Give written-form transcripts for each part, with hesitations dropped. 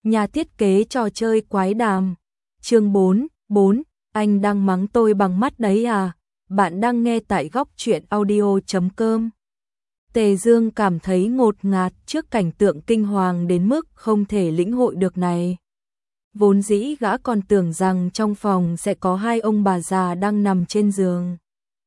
Nhà thiết kế trò chơi quái đàm. Chương 4, anh đang mắng tôi bằng mắt đấy à? Bạn đang nghe tại góc truyện audio.com. Tề Dương cảm thấy ngột ngạt trước cảnh tượng kinh hoàng đến mức không thể lĩnh hội được này. Vốn dĩ gã còn tưởng rằng trong phòng sẽ có hai ông bà già đang nằm trên giường.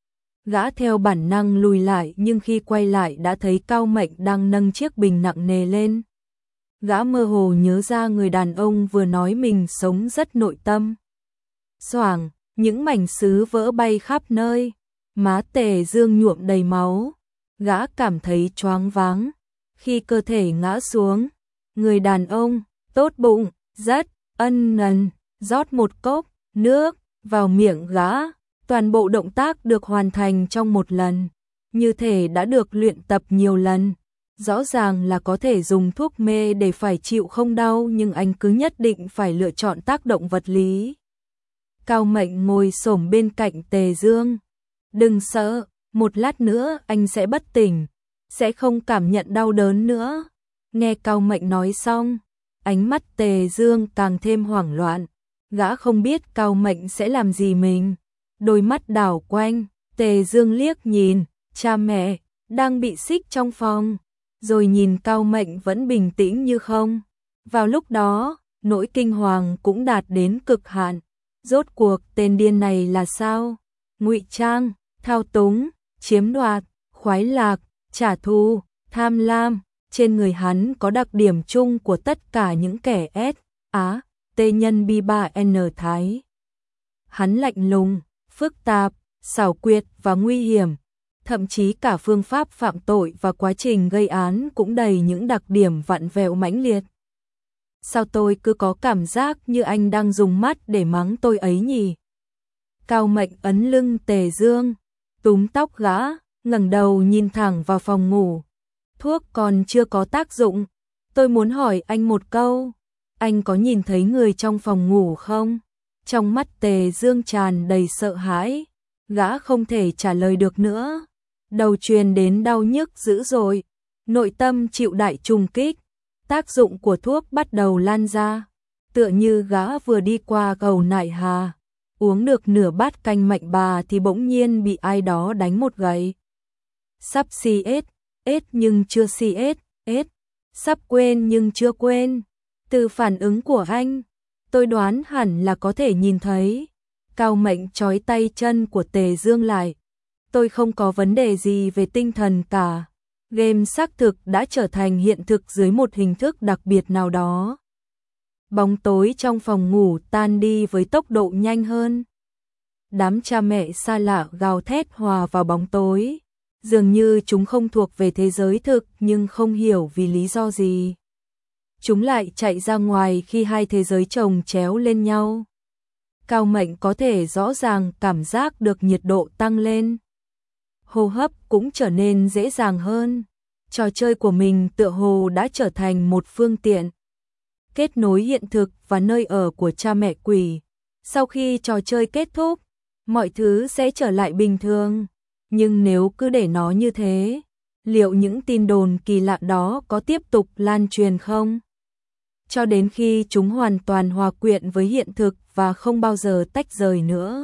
Gã theo bản năng lùi lại nhưng khi quay lại đã thấy Cao Mệnh đang nâng chiếc bình nặng nề lên. Gã mơ hồ nhớ ra người đàn ông vừa nói mình sống rất nội tâm. Xoảng, những mảnh sứ vỡ bay khắp nơi, má Tề Dương nhuộm đầy máu. Gã cảm thấy choáng váng. Khi cơ thể ngã xuống, người đàn ông, tốt bụng, rất ân cần, rót một cốc nước vào miệng gã. Toàn bộ động tác được hoàn thành trong một lần, như thể đã được luyện tập nhiều lần. Rõ ràng là có thể dùng thuốc mê để phải chịu không đau nhưng anh cứ nhất định phải lựa chọn tác động vật lý. Cao Mệnh ngồi xổm bên cạnh Tề Dương. Đừng sợ, một lát nữa anh sẽ bất tỉnh, sẽ không cảm nhận đau đớn nữa. Nghe Cao Mệnh nói xong, ánh mắt Tề Dương càng thêm hoảng loạn. Gã không biết Cao Mệnh sẽ làm gì mình. Đôi mắt đảo quanh, Tề Dương liếc nhìn cha mẹ đang bị xích trong phòng, rồi nhìn Cao Mệnh vẫn bình tĩnh như không. Vào lúc đó, nỗi kinh hoàng cũng đạt đến cực hạn. Rốt cuộc tên điên này là sao? Ngụy trang, thao túng, chiếm đoạt, khoái lạc, trả thù, tham lam, trên người hắn có đặc điểm chung của tất cả những kẻ S.A.T nhân B3N Thái. Hắn lạnh lùng, phức tạp, xảo quyệt và nguy hiểm, thậm chí cả phương pháp phạm tội và quá trình gây án cũng đầy những đặc điểm vặn vẹo mãnh liệt. Sao tôi cứ có cảm giác như anh đang dùng mắt để mắng tôi ấy nhỉ? Cao Mệnh ấn lưng Tề Dương, túm tóc gã, ngẩng đầu nhìn thẳng vào phòng ngủ. Thuốc còn chưa có tác dụng, tôi muốn hỏi anh một câu, anh có nhìn thấy người trong phòng ngủ không? Trong mắt Tề Dương tràn đầy sợ hãi, gã không thể trả lời được nữa. Đầu truyền đến đau nhức dữ dội, nội tâm chịu đại trùng kích, tác dụng của thuốc bắt đầu lan ra, tựa như gã vừa đi qua cầu Nại Hà, uống được nửa bát canh Mạnh Bà thì bỗng nhiên bị ai đó đánh một gậy. Sắp CS, nhưng chưa CS, sắp quên nhưng chưa quên. Từ phản ứng của anh, tôi đoán hẳn là có thể nhìn thấy. Cao Mệnh trói tay chân của Tề Dương lại. Tôi không có vấn đề gì về tinh thần cả. Game xác thực đã trở thành hiện thực dưới một hình thức đặc biệt nào đó. Bóng tối trong phòng ngủ tan đi với tốc độ nhanh hơn. Đám cha mẹ xa lạ gào thét hòa vào bóng tối. Dường như chúng không thuộc về thế giới thực nhưng không hiểu vì lý do gì. Chúng lại chạy ra ngoài khi hai thế giới chồng chéo lên nhau. Cao Mệnh có thể rõ ràng cảm giác được nhiệt độ tăng lên. Hô hấp cũng trở nên dễ dàng hơn. Trò chơi của mình tựa hồ đã trở thành một phương tiện kết nối hiện thực và nơi ở của cha mẹ quỷ. Sau khi trò chơi kết thúc, mọi thứ sẽ trở lại bình thường. Nhưng nếu cứ để nó như thế, liệu những tin đồn kỳ lạ đó có tiếp tục lan truyền không? Cho đến khi chúng hoàn toàn hòa quyện với hiện thực và không bao giờ tách rời nữa.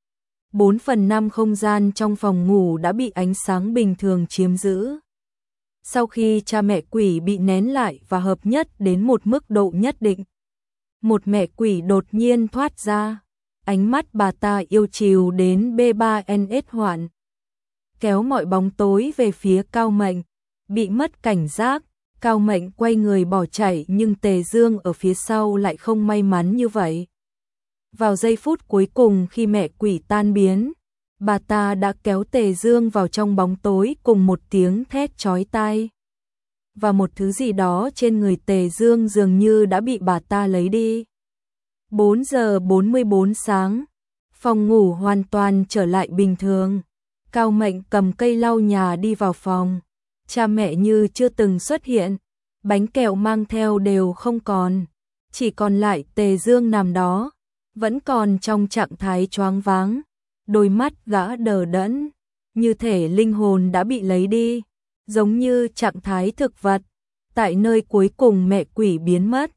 4/5 không gian trong phòng ngủ đã bị ánh sáng bình thường chiếm giữ. Sau khi cha mẹ quỷ bị nén lại và hợp nhất đến một mức độ nhất định, một mẹ quỷ đột nhiên thoát ra. Ánh mắt bà ta yêu chiều đến B3NS hoạn, kéo mọi bóng tối về phía Cao Mệnh. Bị mất cảnh giác, Cao Mệnh quay người bỏ chạy nhưng Tề Dương ở phía sau lại không may mắn như vậy. Vào giây phút cuối cùng khi mẹ quỷ tan biến, bà ta đã kéo Tề Dương vào trong bóng tối cùng một tiếng thét chói tai. Và một thứ gì đó trên người Tề Dương dường như đã bị bà ta lấy đi. 4 giờ 44 sáng, phòng ngủ hoàn toàn trở lại bình thường. Cao Mệnh cầm cây lau nhà đi vào phòng. Cha mẹ như chưa từng xuất hiện, bánh kẹo mang theo đều không còn. Chỉ còn lại Tề Dương nằm đó, vẫn còn trong trạng thái choáng váng. Đôi mắt gã đờ đẫn, như thể linh hồn đã bị lấy đi, giống như trạng thái thực vật. Tại nơi cuối cùng mẹ quỷ biến mất,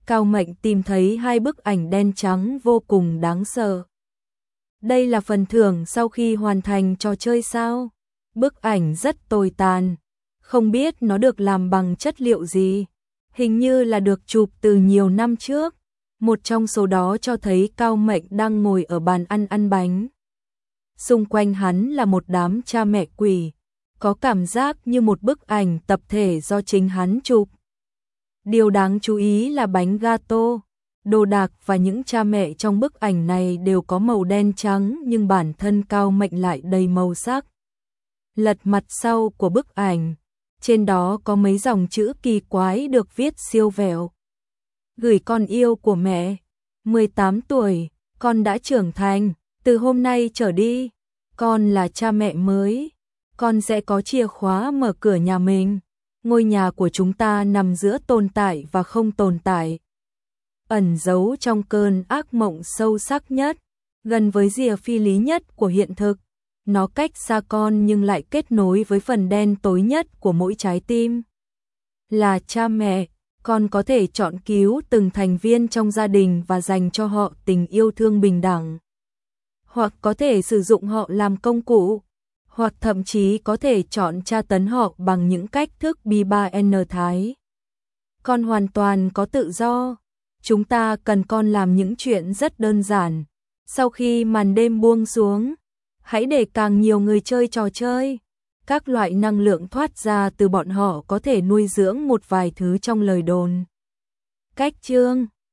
Cao Mệnh tìm thấy 2 bức ảnh đen trắng vô cùng đáng sợ. Đây là phần thưởng sau khi hoàn thành trò chơi sao? Bức ảnh rất tồi tàn, không biết nó được làm bằng chất liệu gì. Hình như là được chụp từ nhiều năm trước. Một trong số đó cho thấy Cao Mệnh đang ngồi ở bàn ăn bánh. Xung quanh hắn là một đám cha mẹ quỷ, có cảm giác như một bức ảnh tập thể do chính hắn chụp. Điều đáng chú ý là bánh gato, đồ đạc và những cha mẹ trong bức ảnh này đều có màu đen trắng nhưng bản thân Cao Mệnh lại đầy màu sắc. Lật mặt sau của bức ảnh, trên đó có mấy dòng chữ kỳ quái được viết siêu vẹo. Gửi con yêu của mẹ, 18 tuổi, con đã trưởng thành, từ hôm nay trở đi, con là cha mẹ mới, con sẽ có chìa khóa mở cửa nhà mình. Ngôi nhà của chúng ta nằm giữa tồn tại và không tồn tại, ẩn giấu trong cơn ác mộng sâu sắc nhất, gần với rìa phi lý nhất của hiện thực. Nó cách xa con nhưng lại kết nối với phần đen tối nhất của mỗi trái tim. Là cha mẹ, con có thể chọn cứu từng thành viên trong gia đình và dành cho họ tình yêu thương bình đẳng. Hoặc có thể sử dụng họ làm công cụ, hoặc thậm chí có thể chọn tra tấn họ bằng những cách thức bi-ba-n thái. Con hoàn toàn có tự do. Chúng ta cần con làm những chuyện rất đơn giản. Sau khi màn đêm buông xuống, hãy để càng nhiều người chơi trò chơi. Các loại năng lượng thoát ra từ bọn họ có thể nuôi dưỡng một vài thứ trong lời đồn. Cách chương